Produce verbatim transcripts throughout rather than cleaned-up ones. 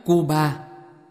Cuba.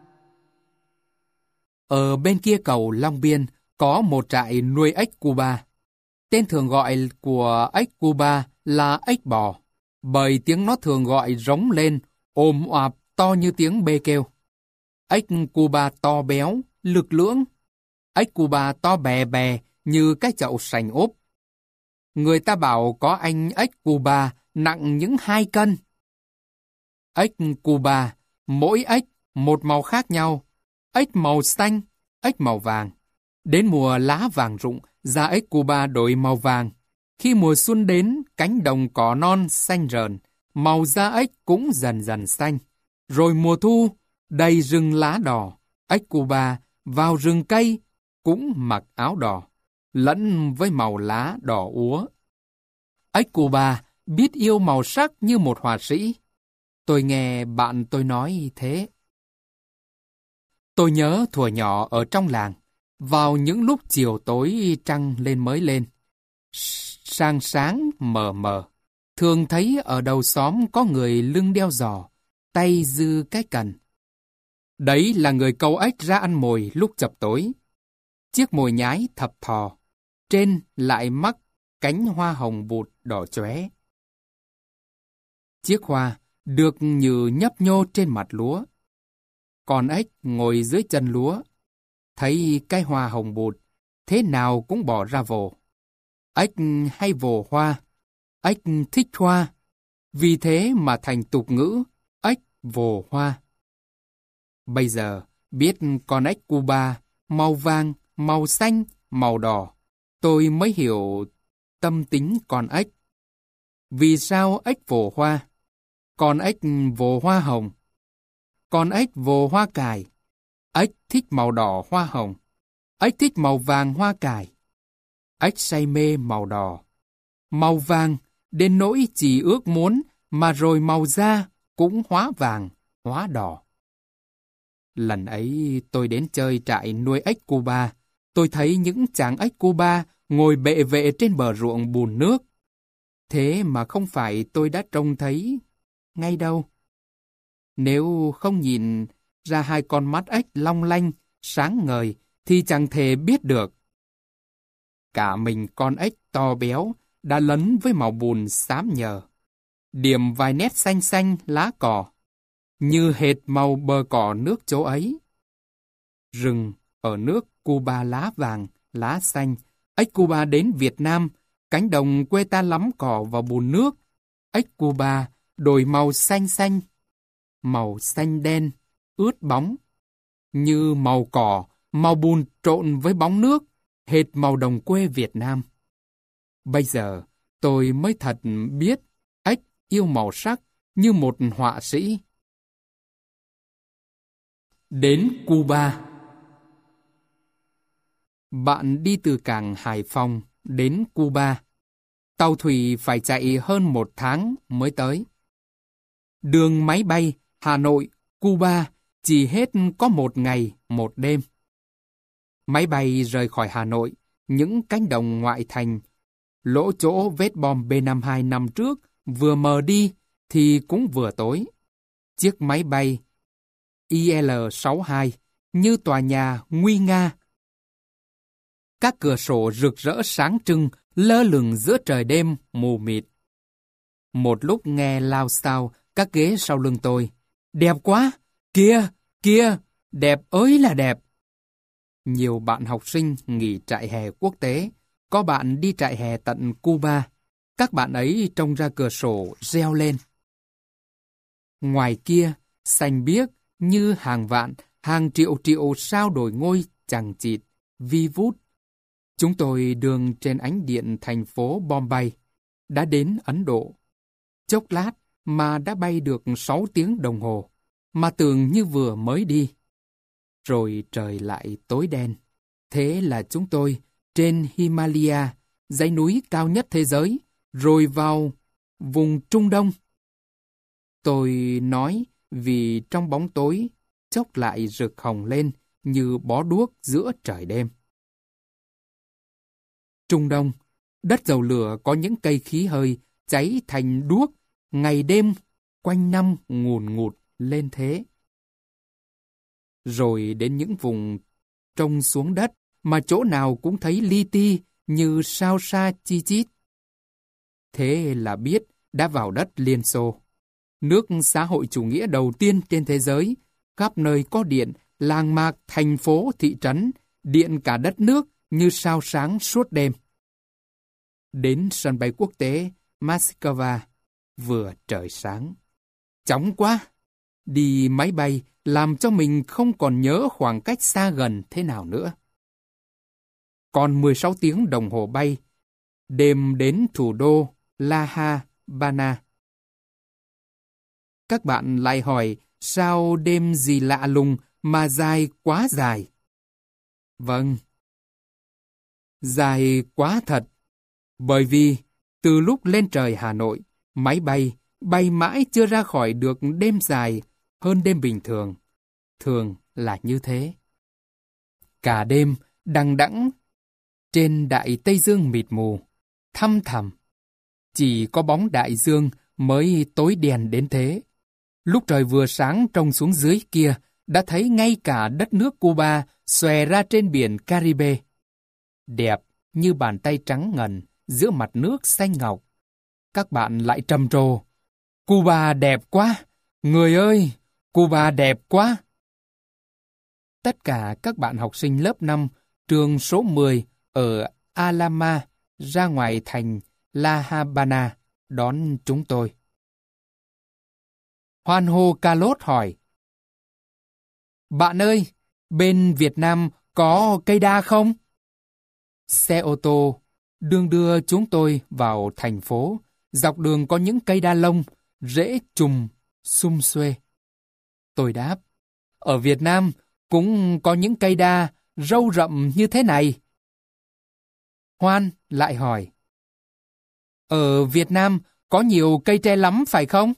Ở bên kia cầu Long Biên có một trại nuôi ếch Cuba. Tên thường gọi của ếch Cuba là ếch bò, bởi tiếng nó thường gọi rống lên, ồm oạp to như tiếng bê kêu. Ếch Cuba to béo, lực lưỡng. Ếch Cuba to bè bè như cái chậu sành ốp. Người ta bảo có anh ếch Cuba nặng những hai cân. Ếch Cuba, mỗi ếch một màu khác nhau. Ếch màu xanh, ếch màu vàng. Đến mùa lá vàng rụng, da ếch Cuba đổi màu vàng. Khi mùa xuân đến, cánh đồng cỏ non xanh rờn, màu da ếch cũng dần dần xanh. Rồi mùa thu, đầy rừng lá đỏ, ếch Cuba vào rừng cây cũng mặc áo đỏ, lẫn với màu lá đỏ úa. Ếch Cuba biết yêu màu sắc như một họa sĩ. Tôi nghe bạn tôi nói thế. Tôi nhớ thuở nhỏ ở trong làng, vào những lúc chiều tối trăng lên mới lên. Sáng sáng mờ mờ, thường thấy ở đầu xóm có người lưng đeo giò, tay dư cái cần. Đấy là người câu ếch ra ăn mồi lúc chập tối. Chiếc mồi nhái thập thò, trên lại mắc cánh hoa hồng bụt đỏ chóe. Chiếc hoa được như nhấp nhô trên mặt lúa. Con ếch ngồi dưới chân lúa, thấy cái hoa hồng bụt, thế nào cũng bỏ ra vồ. Ếch hay vồ hoa, ếch thích hoa, vì thế mà thành tục ngữ, ếch vồ hoa. Bây giờ, biết con ếch Cuba, màu vàng, màu xanh, màu đỏ, tôi mới hiểu tâm tính con ếch. Vì sao ếch vồ hoa? Con ếch vồ hoa hồng. Con ếch vồ hoa cải. Ếch thích màu đỏ hoa hồng. Ếch thích màu vàng hoa cải. Ếch say mê màu đỏ. Màu vàng, đến nỗi chỉ ước muốn, mà rồi màu da cũng hóa vàng, hóa đỏ. Lần ấy tôi đến chơi trại nuôi ếch Cuba, tôi thấy những chàng ếch Cuba ngồi bệ vệ trên bờ ruộng bùn nước. Thế mà không phải tôi đã trông thấy ngay đâu. Nếu không nhìn ra hai con mắt ếch long lanh, sáng ngời, thì chẳng thể biết được. Cả mình con ếch to béo đã lấn với màu bùn xám nhờ, điểm vài nét xanh xanh lá cỏ, như hệt màu bờ cỏ nước chỗ ấy. Rừng ở nước Cuba lá vàng, lá xanh, ếch Cuba đến Việt Nam, cánh đồng quê ta lắm cỏ vào bùn nước, ếch Cuba đổi màu xanh xanh, màu xanh đen, ướt bóng, như màu cỏ, màu bùn trộn với bóng nước, hệt màu đồng quê Việt Nam. Bây giờ, tôi mới thật biết ếch yêu màu sắc như một họa sĩ. Đến Cuba. Bạn đi từ cảng Hải Phòng đến Cuba. Tàu thủy phải chạy hơn một tháng mới tới. Đường máy bay Hà Nội, Cuba chỉ hết có một ngày, một đêm. Máy bay rời khỏi Hà Nội, những cánh đồng ngoại thành, lỗ chỗ vết bom B năm mươi hai năm trước vừa mờ đi thì cũng vừa tối. Chiếc máy bay I L sáu mươi hai như tòa nhà nguy nga. Các cửa sổ rực rỡ sáng trưng lơ lửng giữa trời đêm mù mịt. Một lúc nghe lao xao các ghế sau lưng tôi. Đẹp quá! Kìa! Kìa! Đẹp ơi là đẹp! Nhiều bạn học sinh nghỉ trại hè quốc tế, có bạn đi trại hè tận Cuba. Các bạn ấy trông ra cửa sổ reo lên. Ngoài kia, xanh biếc như hàng vạn, hàng triệu triệu sao đổi ngôi chằng chịt, vi vút. Chúng tôi đường trên ánh điện thành phố Bombay, đã đến Ấn Độ. Chốc lát mà đã bay được sáu tiếng đồng hồ, mà tưởng như vừa mới đi. Rồi trời lại tối đen. Thế là chúng tôi trên Himalaya, dãy núi cao nhất thế giới, rồi vào vùng Trung Đông. Tôi nói vì trong bóng tối, chốc lại rực hồng lên như bó đuốc giữa trời đêm. Trung Đông, đất dầu lửa có những cây khí hơi cháy thành đuốc, ngày đêm, quanh năm ngùn ngụt lên thế. rồi đến những vùng trông xuống đất mà chỗ nào cũng thấy li ti như sao sa chi chít. Thế là biết đã vào đất Liên Xô. Nước xã hội chủ nghĩa đầu tiên trên thế giới, khắp nơi có điện, làng mạc, thành phố, thị trấn, điện cả đất nước như sao sáng suốt đêm. Đến sân bay quốc tế Moscow, vừa trời sáng. Chóng quá! Đi máy bay làm cho mình không còn nhớ khoảng cách xa gần thế nào nữa. Còn mười sáu tiếng đồng hồ bay, đêm đến thủ đô La Habana. Các bạn lại hỏi sao đêm gì lạ lùng mà dài quá dài? Vâng, dài quá thật. Bởi vì từ lúc lên trời Hà Nội, máy bay bay mãi chưa ra khỏi được đêm dài hơn đêm bình thường. Thường là như thế. Cả đêm đằng đẵng trên đại Tây Dương mịt mù, thăm thẳm. Chỉ có bóng đại dương mới tối đen đến thế. Lúc trời vừa sáng trông xuống dưới kia, đã thấy ngay cả đất nước Cuba xòe ra trên biển Caribe. Đẹp như bàn tay trắng ngần giữa mặt nước xanh ngọc. Các bạn lại trầm trồ. Cuba đẹp quá! Người ơi! Cuba đẹp quá! Tất cả các bạn học sinh lớp năm, trường số mười ở Alama ra ngoài thành La Habana đón chúng tôi. Hoan hô Carlos hỏi. Bạn ơi, bên Việt Nam có cây đa không? Xe ô tô đương đưa chúng tôi vào thành phố. Dọc đường có những cây đa lông, rễ chùm, sum xuê. Tôi đáp, ở Việt Nam cũng có những cây đa râu rậm như thế này. Hoan lại hỏi, ở Việt Nam có nhiều cây tre lắm phải không?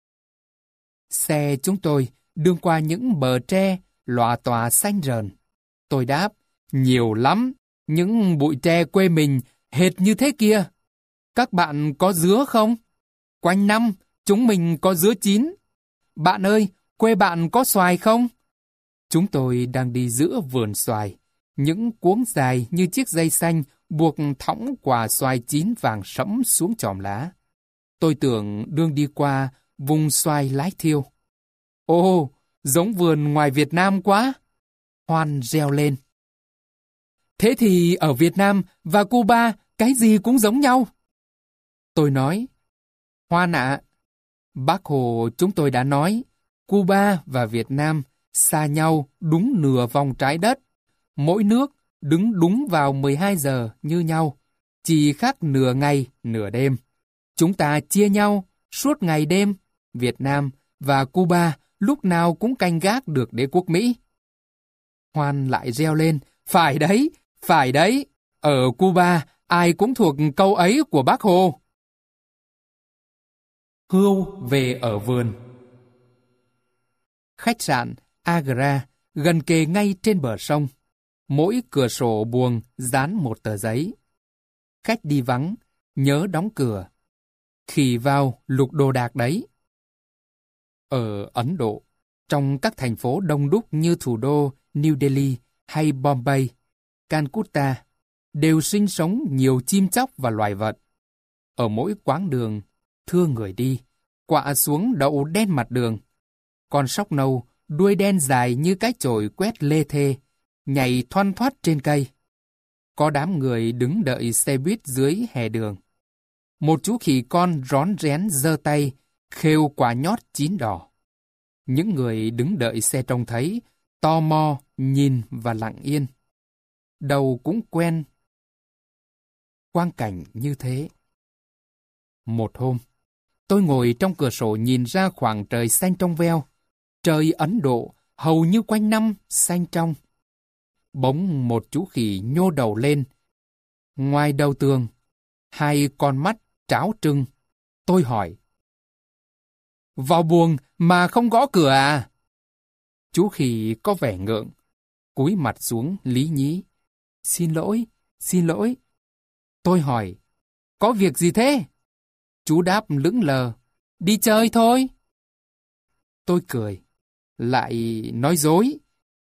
Xe chúng tôi đương qua những bờ tre lòa tòa xanh rờn. Tôi đáp, nhiều lắm, những bụi tre quê mình hệt như thế kia. Các bạn có dứa không? Quanh năm, chúng mình có dứa chín. Bạn ơi, quê bạn có xoài không? Chúng tôi đang đi giữa vườn xoài. Những cuống dài như chiếc dây xanh buộc thõng quả xoài chín vàng sẫm xuống chòm lá. Tôi tưởng đương đi qua vùng xoài lái thiêu. Ồ, giống vườn ngoài Việt Nam quá! Hoan reo lên. Thế thì ở Việt Nam và Cuba cái gì cũng giống nhau. Tôi nói, Hoan ạ, Bác Hồ chúng tôi đã nói, Cuba và Việt Nam xa nhau đúng nửa vòng trái đất. Mỗi nước đứng đúng vào mười hai giờ như nhau, chỉ khác nửa ngày, nửa đêm. Chúng ta chia nhau suốt ngày đêm, Việt Nam và Cuba lúc nào cũng canh gác được đế quốc Mỹ. Hoan lại reo lên, phải đấy, phải đấy, ở Cuba ai cũng thuộc câu ấy của Bác Hồ. Hươu về ở vườn. Khách sạn Agra gần kề ngay trên bờ sông. Mỗi cửa sổ buồng dán một tờ giấy. Khách đi vắng, nhớ đóng cửa. Khi vào lục đồ đạc đấy. Ở Ấn Độ, trong các thành phố đông đúc như thủ đô New Delhi hay Bombay, Calcutta, đều sinh sống nhiều chim chóc và loài vật. Ở mỗi quãng đường, thưa người đi, quạ xuống đậu đen mặt đường. Con sóc nâu, đuôi đen dài như cái chổi quét lê thê, nhảy thoăn thoắt trên cây. Có đám người đứng đợi xe buýt dưới hè đường. Một chú khỉ con rón rén giơ tay, khêu quả nhót chín đỏ. Những người đứng đợi xe trông thấy, tò mò, nhìn và lặng yên. Đầu cũng quen quang cảnh như thế. Một hôm, tôi ngồi trong cửa sổ nhìn ra khoảng trời xanh trong veo. Trời Ấn Độ hầu như quanh năm xanh trong. Bỗng một chú khỉ nhô đầu lên. Ngoài đầu tường, hai con mắt tráo trưng. Tôi hỏi, vào buồng mà không gõ cửa à? Chú khỉ có vẻ ngượng, cúi mặt xuống lý nhí. Xin lỗi, xin lỗi. Tôi hỏi, có việc gì thế? Chú đáp lững lờ, đi chơi thôi. Tôi cười, lại nói dối.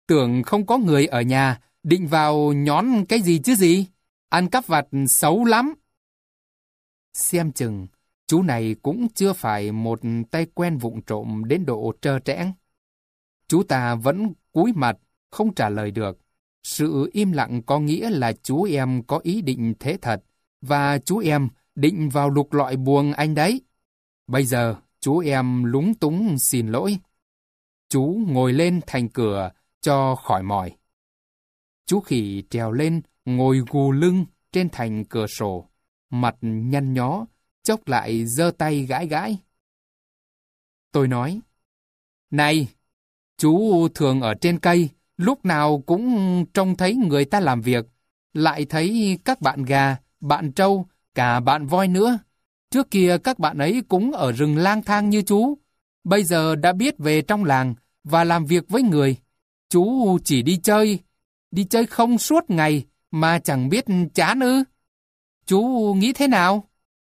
Tưởng không có người ở nhà, định vào nhón cái gì chứ gì? Ăn cắp vặt xấu lắm. Xem chừng, chú này cũng chưa phải một tay quen vụng trộm đến độ trơ trẽn. Chú ta vẫn cúi mặt, không trả lời được. Sự im lặng có nghĩa là chú em có ý định thế thật, và chú em định vào lục lọi buồng anh đấy. Bây giờ, chú em lúng túng xin lỗi. Chú ngồi lên thành cửa cho khỏi mỏi. Chú khỉ trèo lên, ngồi gù lưng trên thành cửa sổ, mặt nhăn nhó, chốc lại giơ tay gãi gãi. Tôi nói, này, chú thường ở trên cây, lúc nào cũng trông thấy người ta làm việc, lại thấy các bạn gà, bạn trâu, cả bạn voi nữa. Trước kia các bạn ấy cũng ở rừng lang thang như chú, bây giờ đã biết về trong làng và làm việc với người. Chú chỉ đi chơi, đi chơi không suốt ngày mà chẳng biết chán ư? Chú nghĩ thế nào?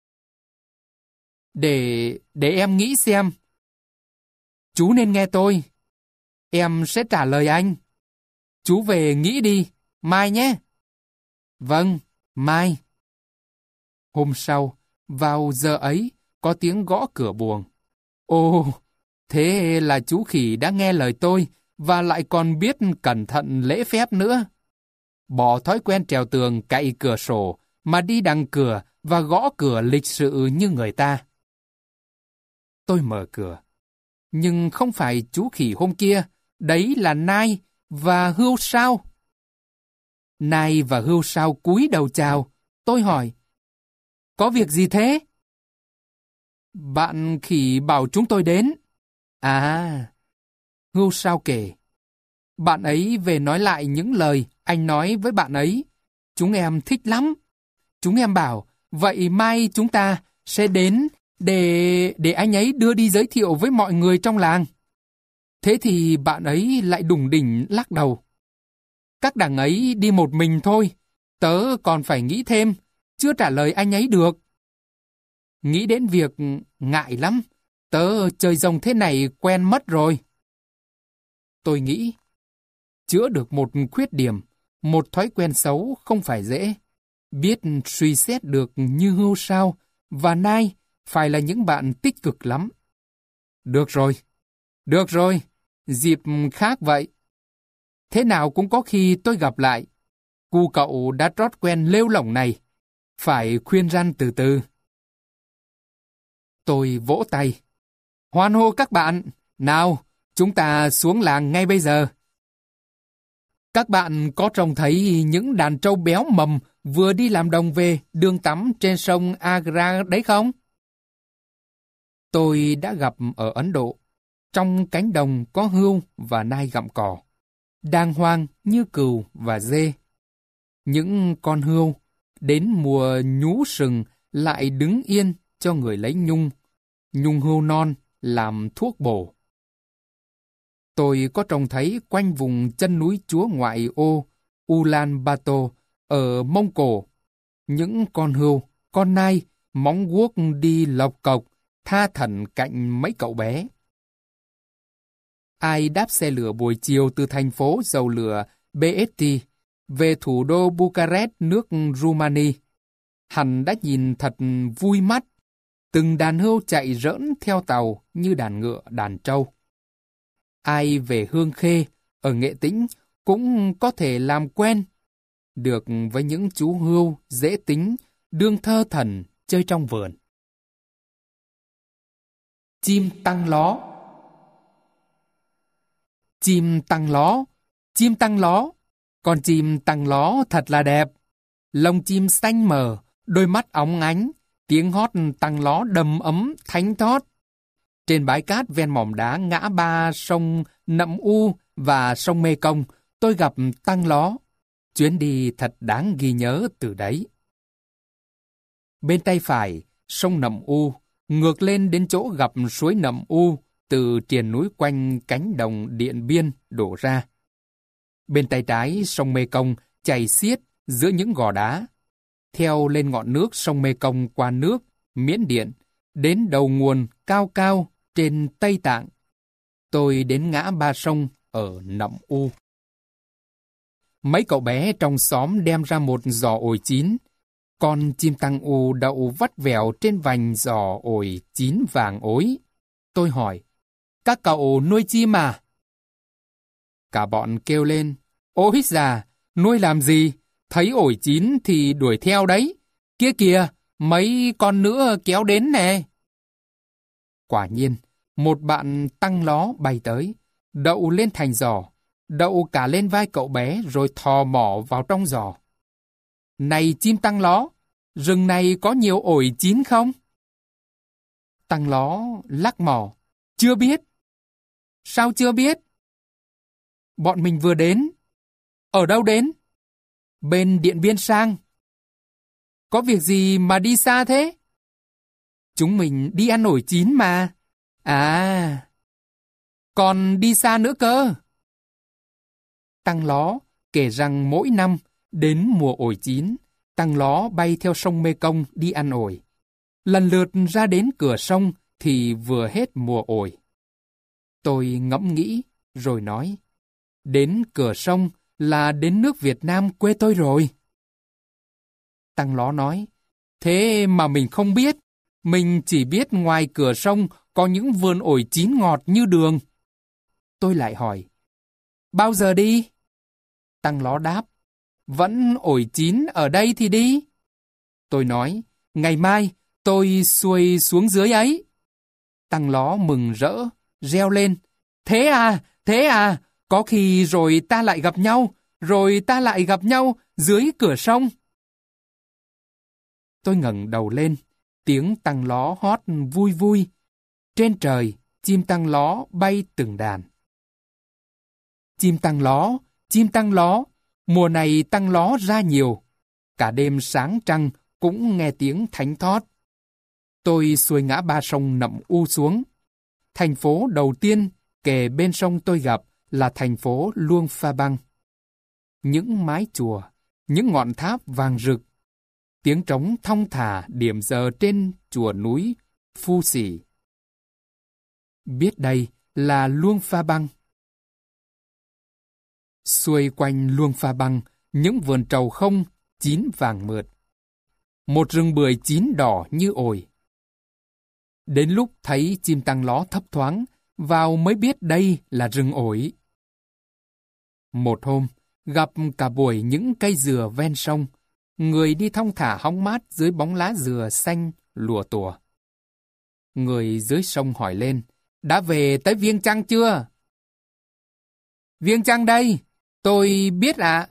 Để, để em nghĩ xem. Chú nên nghe tôi. Em sẽ trả lời anh. Chú về nghĩ đi, mai nhé. Vâng, mai. Hôm sau, vào giờ ấy, có tiếng gõ cửa buồng. Ồ, thế là chú khỉ đã nghe lời tôi và lại còn biết cẩn thận lễ phép nữa. Bỏ thói quen trèo tường cậy cửa sổ mà đi đằng cửa và gõ cửa lịch sự như người ta. Tôi mở cửa. Nhưng không phải chú khỉ hôm kia, đấy là Nai và Hươu Sao. Nai và Hươu Sao cúi đầu chào. Tôi hỏi, có việc gì thế? Bạn khỉ bảo chúng tôi đến. À, Hươu Sao kể. Bạn ấy về nói lại những lời anh nói với bạn ấy. Chúng em thích lắm. Chúng em bảo, vậy mai chúng ta sẽ đến để để anh ấy đưa đi giới thiệu với mọi người trong làng. Thế thì bạn ấy lại đủng đỉnh lắc đầu. Các đằng ấy đi một mình thôi, tớ còn phải nghĩ thêm, chưa trả lời anh ấy được. Nghĩ đến việc ngại lắm, tớ chơi rồng thế này quen mất rồi. Tôi nghĩ, chữa được một khuyết điểm, một thói quen xấu không phải dễ. Biết suy xét được như Hươu Sao và Nai phải là những bạn tích cực lắm. Được rồi, được rồi, dịp khác vậy. Thế nào cũng có khi tôi gặp lại. Cu cậu đã trót quen lêu lỏng này, phải khuyên răn từ từ. Tôi vỗ tay. Hoan hô các bạn, nào, chúng ta xuống làng ngay bây giờ. Các bạn có trông thấy những đàn trâu béo mầm vừa đi làm đồng về đường tắm trên sông Agra đấy không? Tôi đã gặp ở Ấn Độ. Trong cánh đồng có hươu và nai gặm cỏ, đàng hoàng như cừu và dê. Những con hươu đến mùa nhú sừng lại đứng yên cho người lấy nhung, nhung hươu non làm thuốc bổ. Tôi có trông thấy quanh vùng chân núi Chúa ngoại ô Ulaanbaatar ở Mông Cổ, những con hươu, con nai, móng guốc đi lộc cộc, tha thẩn cạnh mấy cậu bé. Ai đáp xe lửa buổi chiều từ thành phố dầu lửa bê ét tê về thủ đô Bucharest nước Rumani, hẳn đã nhìn thật vui mắt, từng đàn hươu chạy rỡn theo tàu như đàn ngựa đàn trâu. Ai về Hương Khê ở Nghệ Tĩnh cũng có thể làm quen được với những chú hươu dễ tính, đương thơ thần chơi trong vườn. Chim tăng ló. Chim tăng ló, chim tăng ló, con chim tăng ló thật là đẹp. Lông chim xanh mờ, đôi mắt óng ánh, tiếng hót tăng ló đầm ấm thánh thót. Trên bãi cát ven mỏm đá ngã ba sông Nậm U và sông Mê Công, tôi gặp tăng ló. Chuyến đi thật đáng ghi nhớ từ đấy. Bên tay phải, sông Nậm U, ngược lên đến chỗ gặp suối Nậm U, từ triền núi quanh cánh đồng Điện Biên đổ ra. Bên tay trái, sông Mê Công chảy xiết giữa những gò đá. Theo lên ngọn nước sông Mê Công qua nước, Miến Điện, đến đầu nguồn cao cao trên Tây Tạng. Tôi đến ngã ba sông ở Nậm U. Mấy cậu bé trong xóm đem ra một giò ổi chín. Con chim tăng u đậu vắt vẻo trên vành giò ổi chín vàng ối. Tôi hỏi, các cậu nuôi chim à? Cả bọn kêu lên, ôi già, nuôi làm gì? Thấy ổi chín thì đuổi theo đấy. Kia kìa, mấy con nữa kéo đến nè. Quả nhiên, một bạn tăng ló bay tới, đậu lên thành giò, đậu cả lên vai cậu bé rồi thò mỏ vào trong giò. Này chim tăng ló, rừng này có nhiều ổi chín không? Tăng ló lắc mỏ, chưa biết. Sao chưa biết? Bọn mình vừa đến. Ở đâu đến? Bên Điện Biên sang. Có việc gì mà đi xa thế? Chúng mình đi ăn ổi chín mà. À, còn đi xa nữa cơ. Tăng ló kể rằng mỗi năm đến mùa ổi chín, tăng ló bay theo sông Mê Công đi ăn ổi. Lần lượt ra đến cửa sông thì vừa hết mùa ổi. Tôi ngẫm nghĩ rồi nói, đến cửa sông là đến nước Việt Nam quê tôi rồi. Tăng ló nói, thế mà mình không biết. Mình chỉ biết ngoài cửa sông có những vườn ổi chín ngọt như đường. Tôi lại hỏi, bao giờ đi? Tăng ló đáp, vẫn ổi chín ở đây thì đi. Tôi nói, ngày mai tôi xuôi xuống dưới ấy. Tăng ló mừng rỡ, reo lên, thế à, thế à, có khi rồi ta lại gặp nhau, rồi ta lại gặp nhau dưới cửa sông. Tôi ngẩng đầu lên, tiếng tăng ló hót vui vui. Trên trời, chim tăng ló bay từng đàn. Chim tăng ló, chim tăng ló, mùa này tăng ló ra nhiều. Cả đêm sáng trăng cũng nghe tiếng thánh thót. Tôi xuôi ngã ba sông Nậm U xuống. Thành phố đầu tiên kề bên sông tôi gặp là thành phố Luông Pha Băng. Những mái chùa, những ngọn tháp vàng rực, tiếng trống thong thả điểm giờ trên chùa núi Phu Xỉ. Biết đây là Luông Pha Băng. Xuôi quanh Luông Pha Băng, những vườn trầu không chín vàng mượt. Một rừng bưởi chín đỏ như ổi. Đến lúc thấy chim tăng ló thấp thoáng, vào mới biết đây là rừng ổi. Một hôm, gặp cả buổi những cây dừa ven sông, người đi thong thả hóng mát dưới bóng lá dừa xanh lùa tùa. Người dưới sông hỏi lên, đã về tới Viêng Chăn chưa? Viêng Chăn đây, tôi biết ạ.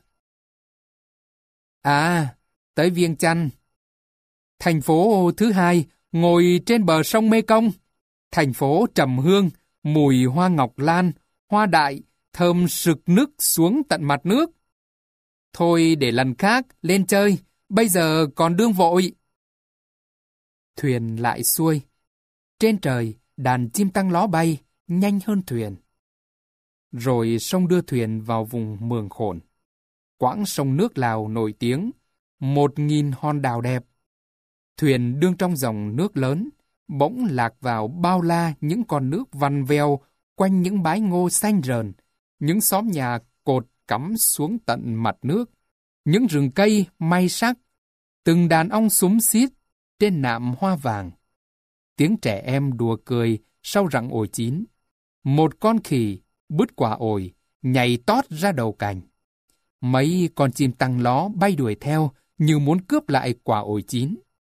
À. à, tới Viêng Chăn. Thành phố thứ hai ngồi trên bờ sông Mê Công. Thành phố trầm hương, mùi hoa ngọc lan, hoa đại, thơm sực nức xuống tận mặt nước. Thôi để lần khác lên chơi, bây giờ còn đương vội. Thuyền lại xuôi. Trên trời, đàn chim tăng ló bay, nhanh hơn thuyền. Rồi sông đưa thuyền vào vùng Mường Khổn. Quãng sông nước Lào nổi tiếng, một nghìn hòn đảo đẹp. Thuyền đương trong dòng nước lớn, bỗng lạc vào bao la những con nước vằn veo quanh những bãi ngô xanh rờn, những xóm nhà cột cắm xuống tận mặt nước, những rừng cây may sắc, từng đàn ong xúm xít trên nạm hoa vàng. Tiếng trẻ em đùa cười sau rặng ổi chín. Một con khỉ bứt quả ổi, nhảy tót ra đầu cành. Mấy con chim tăng ló bay đuổi theo như muốn cướp lại quả ổi chín.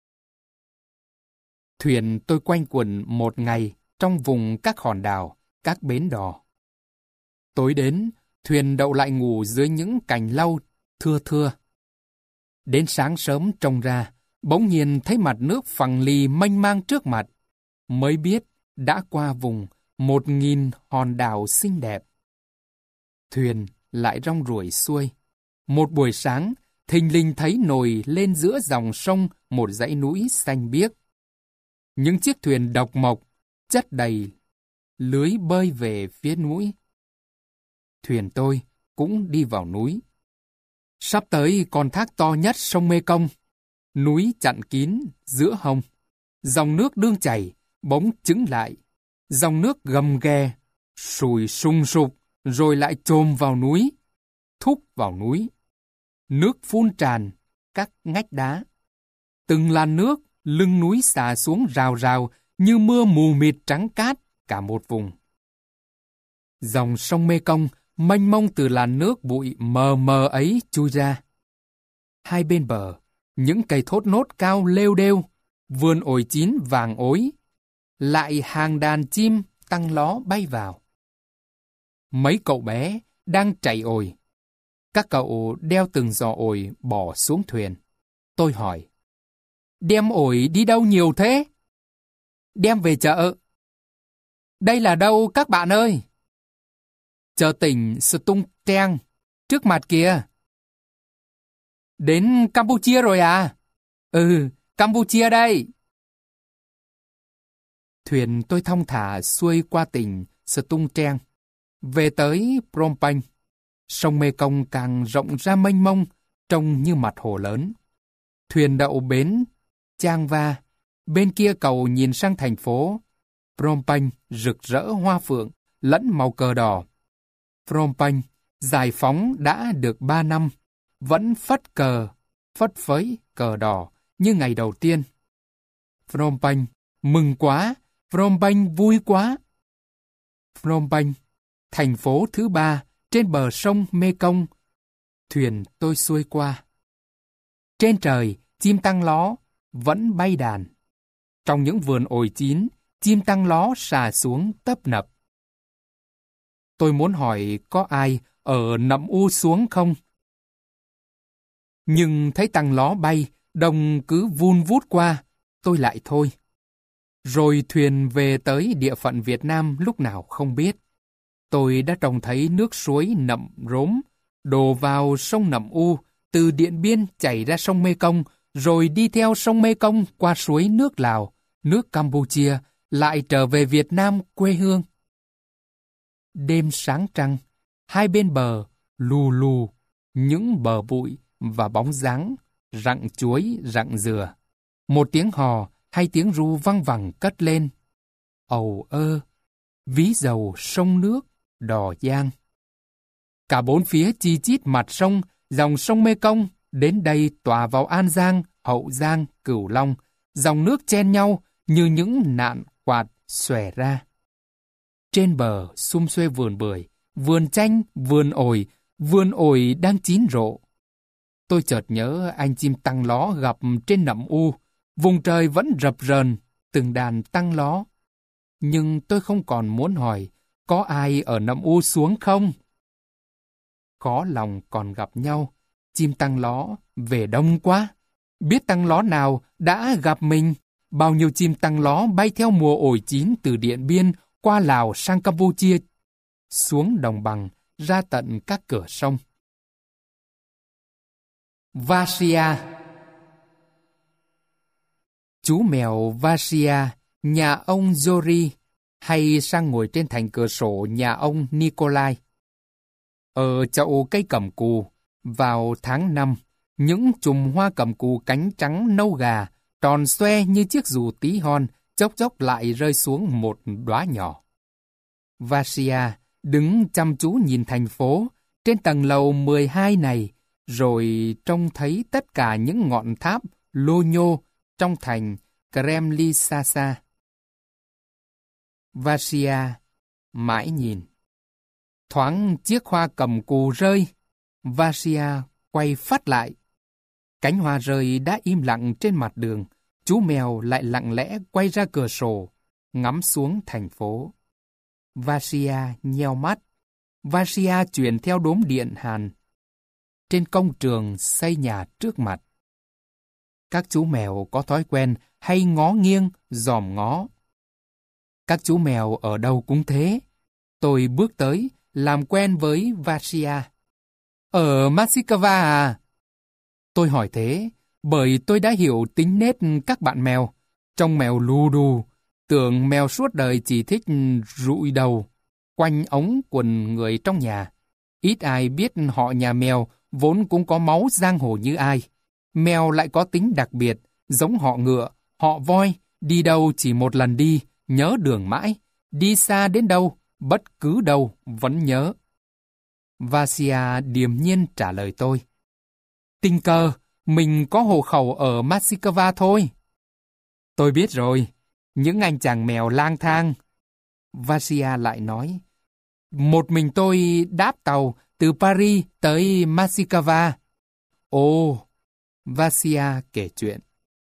Thuyền tôi quanh quẩn một ngày trong vùng các hòn đảo, các bến đò. Tối đến, thuyền đậu lại ngủ dưới những cành lau thưa thưa. Đến sáng sớm trông ra, bỗng nhiên thấy mặt nước phẳng lì mênh mang trước mặt. Mới biết đã qua vùng một nghìn hòn đảo xinh đẹp. Thuyền lại rong ruổi xuôi. Một buổi sáng, thình lình thấy nổi lên giữa dòng sông một dãy núi xanh biếc. Những chiếc thuyền độc mộc, chất đầy, lưới bơi về phía núi. Thuyền tôi cũng đi vào núi. Sắp tới con thác to nhất sông Mê Công. Núi chặn kín giữa hông. Dòng nước đương chảy, bỗng chững lại. Dòng nước gầm ghè, sùi sùng sục, rồi lại chồm vào núi. thúc vào núi. Nước phun tràn các ngách đá. Từng làn nước lưng núi xả xuống rào rào như mưa mù mịt trắng cát cả một vùng. Dòng sông Mekong mênh mông từ làn nước bụi mờ mờ ấy chui ra. Hai bên bờ, những cây thốt nốt cao lêu đêu, vườn ổi chín vàng ối, lại hàng đàn chim tăng ló bay vào. Mấy cậu bé đang chạy ổi. Các cậu đeo từng giò ổi bỏ xuống thuyền. Tôi hỏi, đem ổi đi đâu nhiều thế? Đem về chợ. Đây là đâu các bạn ơi? Chợ tỉnh Stung Treng, trước mặt kìa. Đến Campuchia rồi à? Ừ, Campuchia đây. Thuyền tôi thong thả xuôi qua tỉnh Stung Treng, về tới Phnom Penh. Sông Mekong càng rộng ra mênh mông, trông như mặt hồ lớn. Thuyền đậu bến Chang Va, bên kia cầu nhìn sang thành phố. Phnom Penh rực rỡ hoa phượng, lẫn màu cờ đỏ. Phnom Penh giải phóng đã được ba năm, vẫn phất cờ, phất phới cờ đỏ như ngày đầu tiên. Phnom Penh mừng quá, Phnom Penh vui quá. Phnom Penh, thành phố thứ ba trên bờ sông Mekong. Thuyền tôi xuôi qua. Trên trời, chim tăng ló vẫn bay đàn. Trong những vườn ổi chín, chim tăng ló xà xuống tấp nập. Tôi muốn hỏi có ai ở Nậm U xuống không? Nhưng thấy tăng ló bay, đồng cứ vun vút qua, tôi lại thôi. Rồi thuyền về tới địa phận Việt Nam lúc nào không biết. Tôi đã trông thấy nước suối Nậm Rốm đổ vào sông Nậm U, từ Điện Biên chảy ra sông Mekong, rồi đi theo sông Mekong qua suối nước Lào, nước Campuchia, lại trở về Việt Nam quê hương. Đêm sáng trăng, hai bên bờ lù lù, những bờ bụi và bóng dáng, rặng chuối, rặng dừa. Một tiếng hò hay tiếng ru văng vẳng cất lên. Ầu ơ, ví dầu sông nước, đò giang. Cả bốn phía chi chít mặt sông, dòng sông Mekong đến đây tỏa vào An Giang, Hậu Giang, Cửu Long. Dòng nước chen nhau như những nạn quạt xòe ra. Trên bờ sum xuê vườn bưởi, vườn chanh, vườn ổi, vườn ổi đang chín rộ. Tôi chợt nhớ anh chim tăng ló gặp trên Nậm U, vùng trời vẫn rập rờn, từng đàn tăng ló. Nhưng tôi không còn muốn hỏi, có ai ở Nậm U xuống không? Khó lòng còn gặp nhau, chim tăng ló về đông quá. Biết tăng ló nào đã gặp mình, bao nhiêu chim tăng ló bay theo mùa ổi chín từ Điện Biên qua Lào sang Campuchia, xuống đồng bằng, ra tận các cửa sông. Vasia. Chú mèo Vasia, nhà ông Jory, hay sang ngồi trên thành cửa sổ nhà ông Nikolai. Ở chậu cây cẩm cù, vào tháng năm, những chùm hoa cẩm cù cánh trắng nâu gà, tròn xoe như chiếc dù tí hon, chốc chốc lại rơi xuống một đóa nhỏ. Vasia đứng chăm chú nhìn thành phố, trên tầng lầu mười hai này, rồi trông thấy tất cả những ngọn tháp lô nhô trong thành Kremlin xa xa. Vasia mãi nhìn. Thoáng chiếc hoa cẩm cù rơi, Vasia quay phát lại. Cánh hoa rơi đã im lặng trên mặt đường, chú mèo lại lặng lẽ quay ra cửa sổ, ngắm xuống thành phố. Vasia nheo mắt. Vasia chuyển theo đốm điện hàn. Trên công trường xây nhà trước mặt. Các chú mèo có thói quen hay ngó nghiêng, dòm ngó. Các chú mèo ở đâu cũng thế. Tôi bước tới, làm quen với Vasia. Ở Moscow à? Tôi hỏi thế, bởi tôi đã hiểu tính nết các bạn mèo. Trông mèo lù đù, tưởng mèo suốt đời chỉ thích rụi đầu, quanh ống quần người trong nhà. Ít ai biết họ nhà mèo vốn cũng có máu giang hồ như ai. Mèo lại có tính đặc biệt, giống họ ngựa, họ voi, đi đâu chỉ một lần đi, nhớ đường mãi. Đi xa đến đâu, bất cứ đâu vẫn nhớ. Vasia điềm nhiên trả lời tôi. Tình cờ, mình có hộ khẩu ở Moscow thôi. Tôi biết rồi, những anh chàng mèo lang thang. Vasia lại nói, một mình tôi đáp tàu từ Paris tới Moscow. Ồ, Vasia kể chuyện.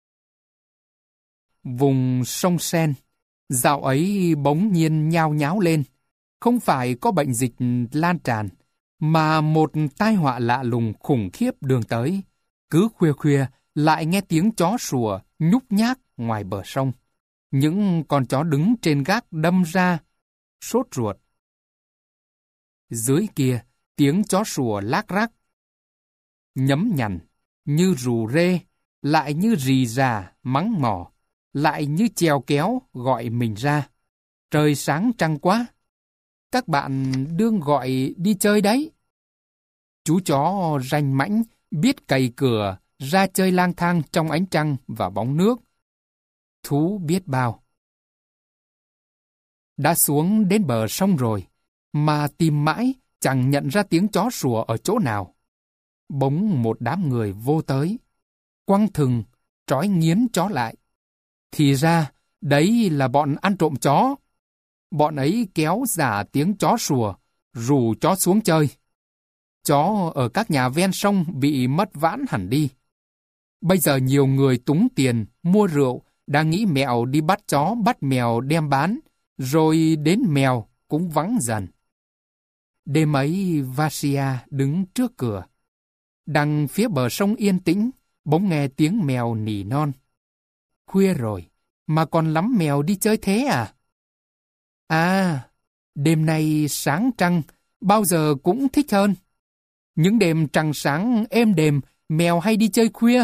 Vùng sông Sen, dạo ấy bỗng nhiên nhao nháo lên. Không phải có bệnh dịch lan tràn, mà một tai họa lạ lùng khủng khiếp đường tới. Cứ khuya khuya lại nghe tiếng chó sủa nhúc nhác ngoài bờ sông. Những con chó đứng trên gác đâm ra, sốt ruột. Dưới kia, tiếng chó sủa lác rác, nhấm nhằn, như rù rê, lại như rì rà, mắng mỏ, lại như chèo kéo gọi mình ra. Trời sáng trăng quá. Các bạn đương gọi đi chơi đấy. Chú chó ranh mãnh, biết cày cửa, ra chơi lang thang trong ánh trăng và bóng nước. Thú biết bao. Đã xuống đến bờ sông rồi, mà tìm mãi chẳng nhận ra tiếng chó sủa ở chỗ nào. Bỗng một đám người vô tới, quăng thừng, trói nghiến chó lại. Thì ra, đấy là bọn ăn trộm chó. Bọn ấy kéo giả tiếng chó sủa, rủ chó xuống chơi. Chó ở các nhà ven sông bị mất vãn hẳn đi. Bây giờ nhiều người túng tiền, mua rượu, đang nghĩ mẹo đi bắt chó, bắt mèo đem bán, rồi đến mèo cũng vắng dần. Đêm ấy, Vasia đứng trước cửa. Đằng phía bờ sông yên tĩnh, bỗng nghe tiếng mèo nỉ non. Khuya rồi, mà còn lắm mèo đi chơi thế à? À, đêm nay sáng trăng, bao giờ cũng thích hơn. Những đêm trăng sáng êm đềm, mèo hay đi chơi khuya.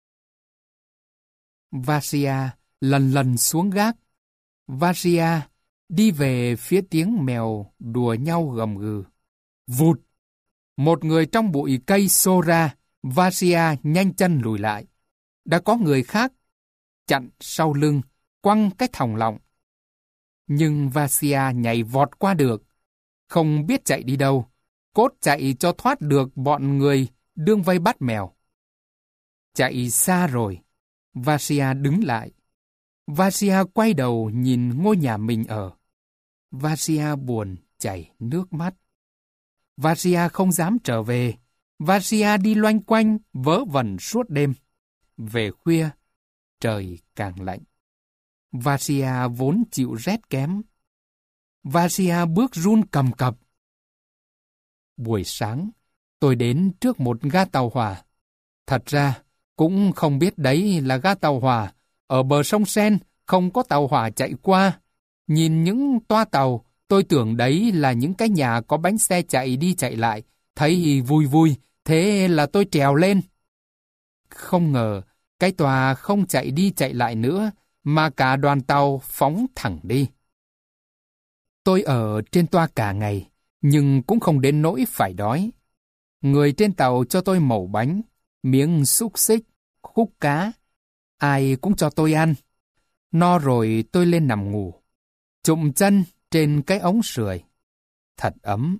Vasia lần lần xuống gác. Vasia đi về phía tiếng mèo đùa nhau gầm gừ. Vụt! Một người trong bụi cây xô ra, Vasia nhanh chân lùi lại. Đã có người khác chặn sau lưng, quăng cái thòng lọng. Nhưng Vasia nhảy vọt qua được. Không biết chạy đi đâu, cốt chạy cho thoát được bọn người đương vây bắt mèo. Chạy xa rồi, Vasia đứng lại. Vasia quay đầu nhìn ngôi nhà mình ở. Vasia buồn chảy nước mắt. Vasia không dám trở về. Vasia đi loanh quanh, vớ vẩn suốt đêm. Về khuya, trời càng lạnh. Vasia vốn chịu rét kém. Vasia bước run cầm cập. Buổi sáng, tôi đến trước một ga tàu hỏa. Thật ra, cũng không biết đấy là ga tàu hỏa. Ở bờ sông Sen không có tàu hỏa chạy qua. Nhìn những toa tàu, tôi tưởng đấy là những cái nhà có bánh xe chạy đi chạy lại. Thấy vui vui, thế là tôi trèo lên. Không ngờ, cái tòa không chạy đi chạy lại nữa, mà cả đoàn tàu phóng thẳng đi. Tôi ở trên toa cả ngày, nhưng cũng không đến nỗi phải đói. Người trên tàu cho tôi mẩu bánh, miếng xúc xích, khúc cá. Ai cũng cho tôi ăn. No rồi tôi lên nằm ngủ, chụm chân trên cái ống sưởi. Thật ấm.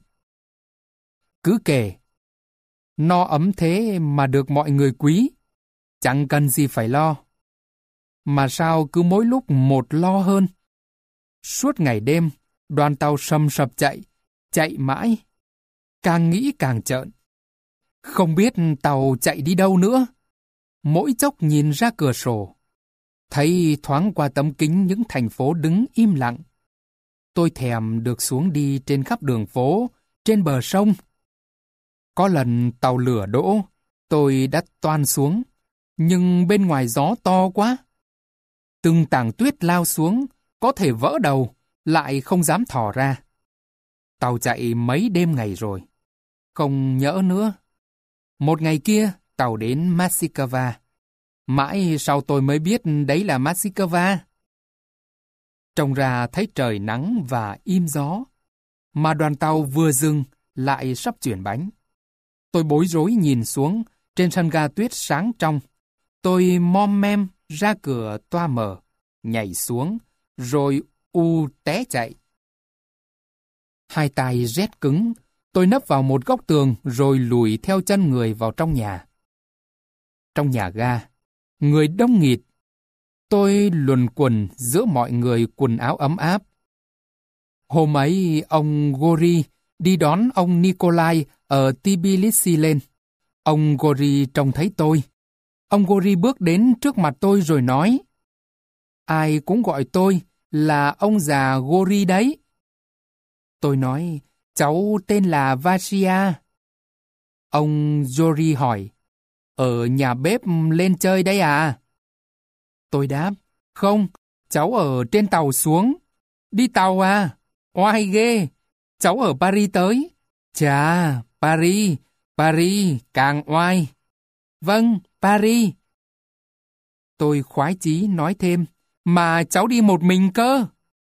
Cứ kể, no ấm thế mà được mọi người quý, chẳng cần gì phải lo. Mà sao cứ mỗi lúc một lo hơn. Suốt ngày đêm, đoàn tàu sầm sập chạy, chạy mãi. Càng nghĩ càng trợn. Không biết tàu chạy đi đâu nữa. Mỗi chốc nhìn ra cửa sổ, thấy thoáng qua tấm kính những thành phố đứng im lặng. Tôi thèm được xuống đi trên khắp đường phố, trên bờ sông. Có lần tàu lửa đỗ, tôi đã toan xuống, nhưng bên ngoài gió to quá. Từng tảng tuyết lao xuống, có thể vỡ đầu, lại không dám thò ra. Tàu chạy mấy đêm ngày rồi, không nhỡ nữa. Một ngày kia, tàu đến Moscow. Mãi sau tôi mới biết đấy là Moscow. Trông ra thấy trời nắng và im gió, mà đoàn tàu vừa dừng lại sắp chuyển bánh. Tôi bối rối nhìn xuống, trên sân ga tuyết sáng trong. Tôi mom mem ra cửa toa mở, nhảy xuống, rồi u té chạy. Hai tay rét cứng, Tôi nấp vào một góc tường rồi lùi theo chân người vào trong nhà. Trong nhà ga, người đông nghịt. Tôi luẩn quẩn giữa mọi người quần áo ấm áp. Hôm ấy, ông Gori đi đón ông Nikolai ở Tbilisi lên. Ông Gori trông thấy tôi. Ông Gori bước đến trước mặt tôi rồi nói: "Ai cũng gọi tôi là ông già Gori đấy." Tôi nói: "Cháu tên là Vasia." Ông Gori hỏi: "Ở nhà bếp lên chơi đấy à?" Tôi đáp: "Không, cháu ở trên tàu xuống." "Đi tàu à? Oai ghê! Cháu ở Paris tới." "Chà, Paris, Paris càng oai." "Vâng, Paris." Tôi khoái chí nói thêm: "Mà cháu đi một mình cơ."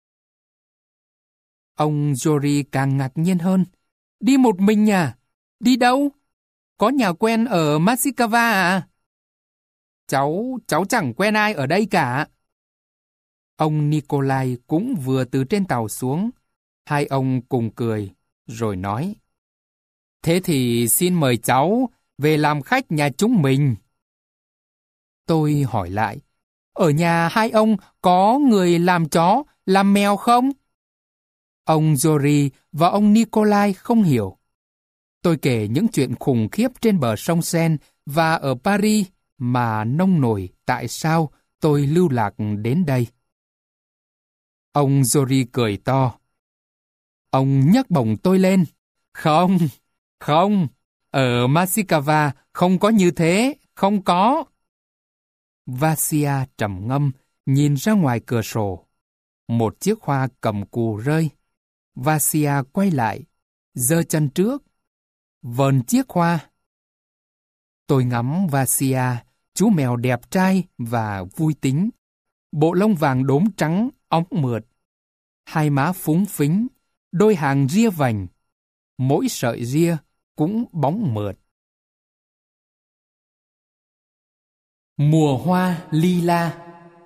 Ông Gori càng ngạc nhiên hơn. "Đi một mình à? Đi đâu? Có nhà quen ở Moscow à?" Cháu, cháu chẳng quen ai ở đây cả." Ông Nikolai cũng vừa từ trên tàu xuống. Hai ông cùng cười, rồi nói: "Thế thì xin mời cháu về làm khách nhà chúng mình." Tôi hỏi lại: "Ở nhà hai ông có người làm chó, làm mèo không?" Ông Gori và ông Nikolai không hiểu. Tôi kể những chuyện khủng khiếp trên bờ sông Seine và ở Paris mà nông nổi tại sao tôi lưu lạc đến đây. Ông Gori cười to. Ông nhấc bổng tôi lên. "Không, không, ở Moscow không có như thế, không có." Vasia trầm ngâm, nhìn ra ngoài cửa sổ. Một chiếc hoa cầm cù rơi. Vasia quay lại, giơ chân trước, vờn chiếc hoa. Tôi ngắm Vasia, chú mèo đẹp trai và vui tính. Bộ lông vàng đốm trắng, óng mượt. Hai má phúng phính, đôi hàng ria vành. Mỗi sợi ria cũng bóng mượt. Mùa hoa lila.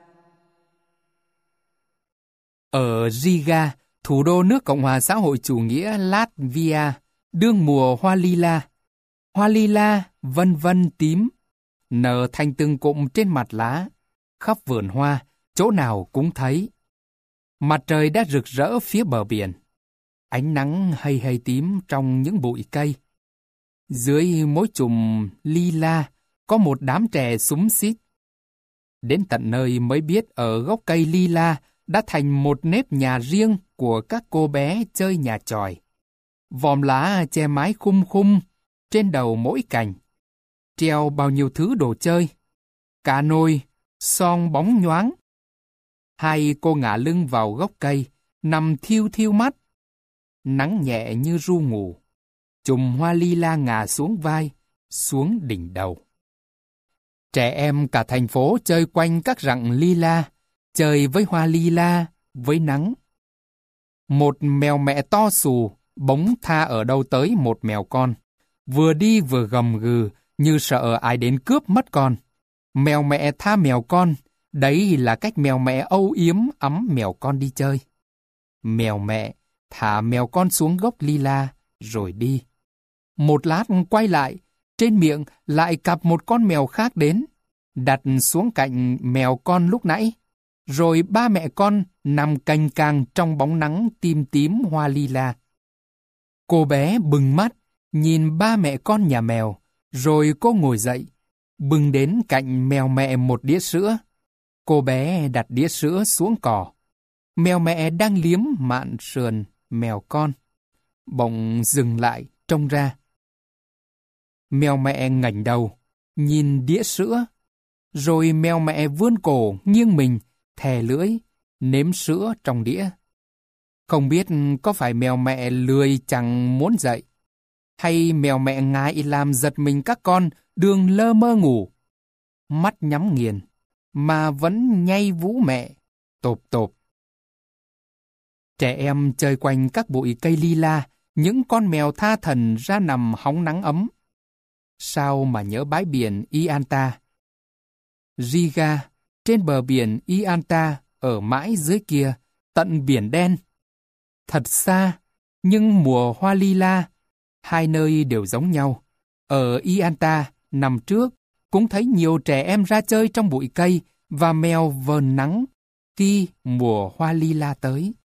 Ở Riga, thủ đô nước Cộng hòa xã hội chủ nghĩa Latvia, đương mùa hoa lila. Hoa lila vân vân tím, nở thành từng cụm trên mặt lá. Khắp vườn hoa, chỗ nào cũng thấy. Mặt trời đã rực rỡ phía bờ biển. Ánh nắng hay hay tím trong những bụi cây. Dưới mỗi chùm lila có một đám trẻ xúm xít. Đến tận nơi mới biết ở gốc cây lila đã thành một nếp nhà riêng của các cô bé chơi nhà chòi. Vòm lá che mái khum khum, trên đầu mỗi cành. Treo bao nhiêu thứ đồ chơi. Cá nôi, son bóng nhoáng. Hai cô ngả lưng vào gốc cây, nằm thiêu thiêu mắt. Nắng nhẹ như ru ngủ. Chùm hoa lila ngả xuống vai, xuống đỉnh đầu. Trẻ em cả thành phố chơi quanh các rặng lila, chơi với hoa lila, với nắng. Một mèo mẹ to xù, bỗng tha ở đâu tới một mèo con. Vừa đi vừa gầm gừ, như sợ ai đến cướp mất con. Mèo mẹ tha mèo con, đấy là cách mèo mẹ âu yếm ấm mèo con đi chơi. Mèo mẹ thả mèo con xuống gốc lila, rồi đi. Một lát quay lại, trên miệng lại cặp một con mèo khác đến, đặt xuống cạnh mèo con lúc nãy. Rồi ba mẹ con nằm canh cang trong bóng nắng tím tím hoa lila. Cô bé bừng mắt, nhìn ba mẹ con nhà mèo, rồi cô ngồi dậy, bưng đến cạnh mèo mẹ một đĩa sữa. Cô bé đặt đĩa sữa xuống cỏ. Mèo mẹ đang liếm mạn sườn mèo con. Bỗng dừng lại, trông ra. Mèo mẹ ngẩng đầu, nhìn đĩa sữa. Rồi mèo mẹ vươn cổ, nghiêng mình, thè lưỡi, nếm sữa trong đĩa. Không biết có phải mèo mẹ lười chẳng muốn dậy, hay mèo mẹ ngại làm giật mình các con đương lơ mơ ngủ. Mắt nhắm nghiền, mà vẫn nhay vú mẹ, tộp tộp. Trẻ em chơi quanh các bụi cây lila, những con mèo tha thần ra nằm hóng nắng ấm. Sao mà nhớ bãi biển Ianta. Riga, trên bờ biển Ianta, ở mãi dưới kia, tận biển đen. Thật xa, nhưng mùa hoa lila, Hai nơi đều giống nhau. Ở Ianta, năm trước, cũng thấy nhiều trẻ em ra chơi trong bụi cây và mèo vờn nắng khi mùa hoa lila tới.